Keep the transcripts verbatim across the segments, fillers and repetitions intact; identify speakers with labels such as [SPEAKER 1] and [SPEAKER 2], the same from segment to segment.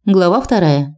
[SPEAKER 1] Глава вторая.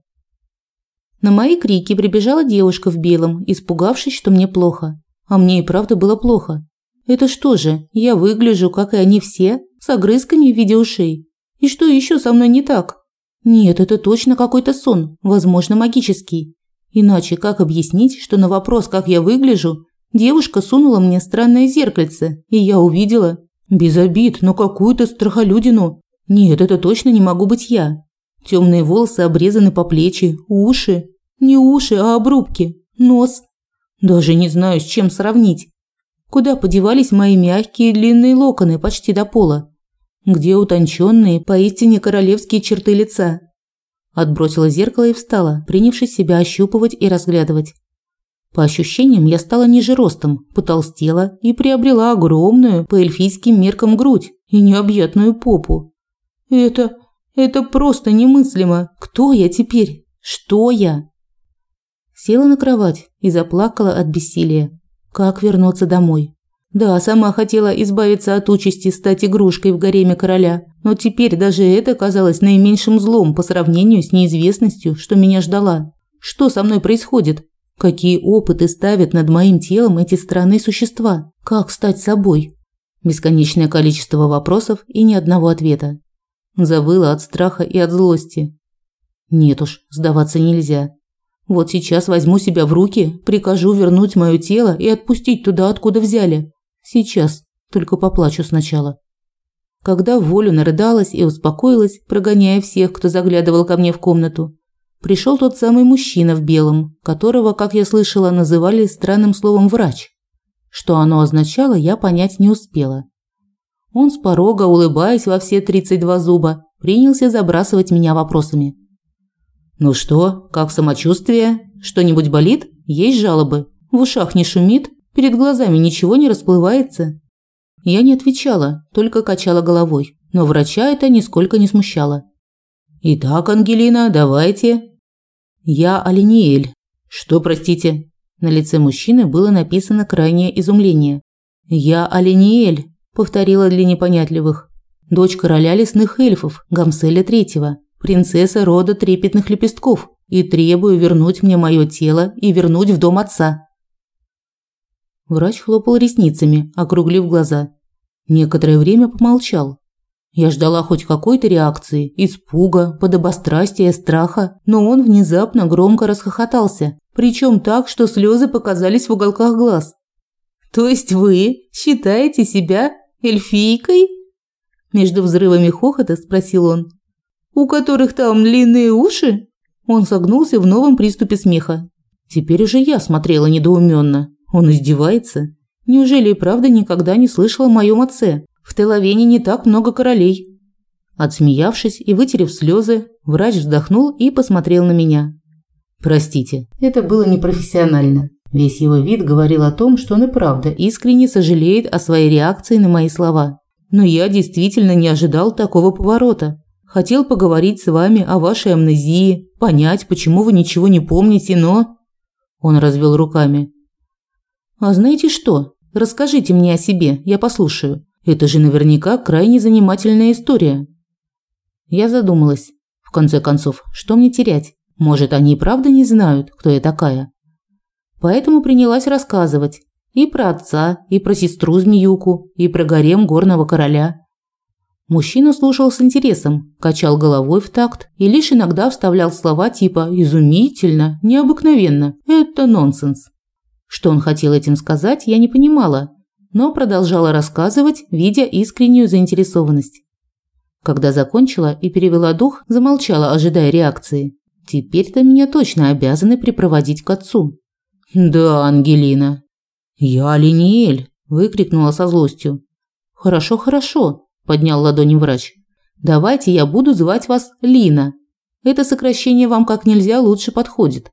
[SPEAKER 1] На мои крики прибежала девушка в белом, испугавшись, что мне плохо. А мне и правда было плохо. Это что же, я выгляжу, как и они все, с огрызками в виде ушей? И что еще со мной не так? Нет, это точно какой-то сон, возможно, магический. Иначе как объяснить, что на вопрос, как я выгляжу, девушка сунула мне странное зеркальце, и я увидела, без обид, но какую-то страхолюдину. Нет, это точно не могу быть я. Темные волосы обрезаны по плечи, уши. Не уши, а обрубки. Нос. Даже не знаю, с чем сравнить. Куда подевались мои мягкие длинные локоны почти до пола? Где утонченные, поистине королевские черты лица? Отбросила зеркало и встала, принявшись себя ощупывать и разглядывать. По ощущениям, я стала ниже ростом, потолстела и приобрела огромную, по эльфийским меркам, грудь и необъятную попу. Это... это просто немыслимо. Кто я теперь? Что я? Села на кровать и заплакала от бессилия. Как вернуться домой? Да, сама хотела избавиться от участи стать игрушкой в гареме короля, но теперь даже это казалось наименьшим злом по сравнению с неизвестностью, что меня ждала. Что со мной происходит? Какие опыты ставят над моим телом эти странные существа? Как стать собой? Бесконечное количество вопросов и ни одного ответа. Завыла от страха и от злости. Нет уж, сдаваться нельзя. Вот сейчас возьму себя в руки, прикажу вернуть моё тело и отпустить туда, откуда взяли. Сейчас, только поплачу сначала. Когда в волю нарыдалась и успокоилась, прогоняя всех, кто заглядывал ко мне в комнату, пришел тот самый мужчина в белом, которого, как я слышала, называли странным словом «врач». Что оно означало, я понять не успела. Он с порога, улыбаясь во все тридцать два зуба, принялся забрасывать меня вопросами. «Ну что, как самочувствие? Что-нибудь болит? Есть жалобы? В ушах не шумит? Перед глазами ничего не расплывается?» Я не отвечала, только качала головой, но врача это нисколько не смущало. «Итак, Ангелина, давайте». «Я Алиниэль». «Что, простите?» На лице мужчины было написано крайнее изумление. «Я Алиниэль», повторила для непонятливых. «Дочь короля лесных эльфов, Гамселя Третьего, принцесса рода трепетных лепестков, и требую вернуть мне мое тело и вернуть в дом отца». Врач хлопал ресницами, округлив глаза. Некоторое время помолчал. Я ждала хоть какой-то реакции, испуга, подобострастия, страха, но он внезапно громко расхохотался, причем так, что слезы показались в уголках глаз. «То есть вы считаете себя эльфийкой?» Между взрывами хохота спросил он. «У которых там длинные уши?» Он согнулся в новом приступе смеха. Теперь уже я смотрела недоуменно. Он издевается? Неужели и правда никогда не слышала о моем отце? В Телавене не так много королей. Отсмеявшись и вытерев слезы, врач вздохнул и посмотрел на меня. «Простите, это было непрофессионально». Весь его вид говорил о том, что он и правда искренне сожалеет о своей реакции на мои слова. Но я действительно не ожидал такого поворота. Хотел поговорить с вами о вашей амнезии, понять, почему вы ничего не помните, но... Он развел руками. «А знаете что? Расскажите мне о себе, я послушаю. Это же наверняка крайне занимательная история». Я задумалась. В конце концов, что мне терять? Может, они и правда не знают, кто я такая? Поэтому принялась рассказывать и про отца, и про сестру-змеюку, и про гарем горного короля. Мужчина слушал с интересом, качал головой в такт и лишь иногда вставлял слова типа «изумительно», «необыкновенно». Это нонсенс. Что он хотел этим сказать, я не понимала, но продолжала рассказывать, видя искреннюю заинтересованность. Когда закончила и перевела дух, замолчала, ожидая реакции. Теперь-то меня точно обязаны припроводить к отцу. «Да, Ангелина». «Я Алиниэль», – выкрикнула со злостью. «Хорошо, хорошо», – поднял ладони врач. «Давайте я буду звать вас Лина. Это сокращение вам как нельзя лучше подходит».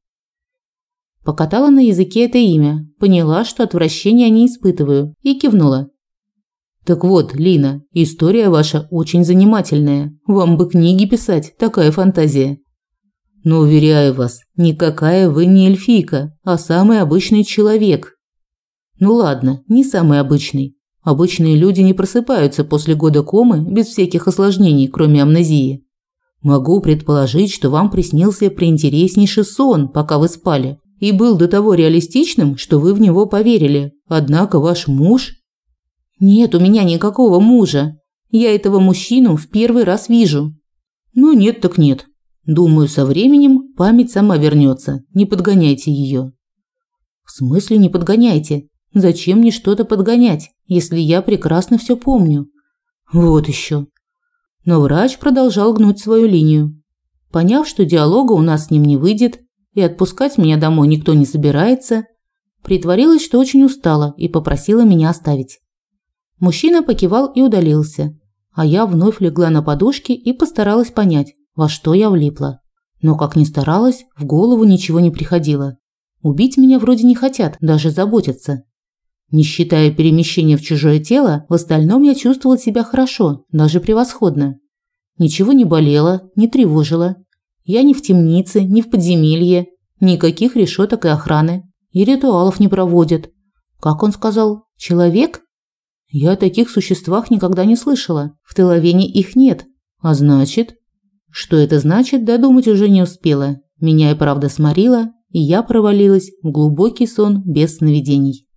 [SPEAKER 1] Покатала на языке это имя, поняла, что отвращения не испытываю, и кивнула. «Так вот, Лина, история ваша очень занимательная. Вам бы книги писать, такая фантазия. Но, уверяю вас, никакая вы не эльфийка, а самый обычный человек. Ну ладно, не самый обычный. Обычные люди не просыпаются после года комы без всяких осложнений, кроме амнезии. Могу предположить, что вам приснился преинтереснейший сон, пока вы спали, и был до того реалистичным, что вы в него поверили. Однако ваш муж… Нет у меня никакого мужа. Я этого мужчину в первый раз вижу. Ну нет так нет. Думаю, со временем память сама вернется. Не подгоняйте ее. В смысле не подгоняйте? Зачем мне что-то подгонять, если я прекрасно все помню? Вот еще. Но врач продолжал гнуть свою линию. Поняв, что диалога у нас с ним не выйдет, и отпускать меня домой никто не собирается, притворилась, что очень устала, и попросила меня оставить. Мужчина покивал и удалился, а я вновь легла на подушки и постаралась понять, во что я влипла. Но как ни старалась, в голову ничего не приходило. Убить меня вроде не хотят, даже заботятся. Не считая перемещения в чужое тело, в остальном я чувствовала себя хорошо, даже превосходно. Ничего не болело, не тревожило. Я ни в темнице, ни в подземелье, никаких решеток и охраны. И ритуалов не проводят. Как он сказал, человек? Я о таких существах никогда не слышала. В Телавене их нет. А значит… Что это значит, додумать уже не успела. Меня и правда сморило, и я провалилась в глубокий сон без сновидений.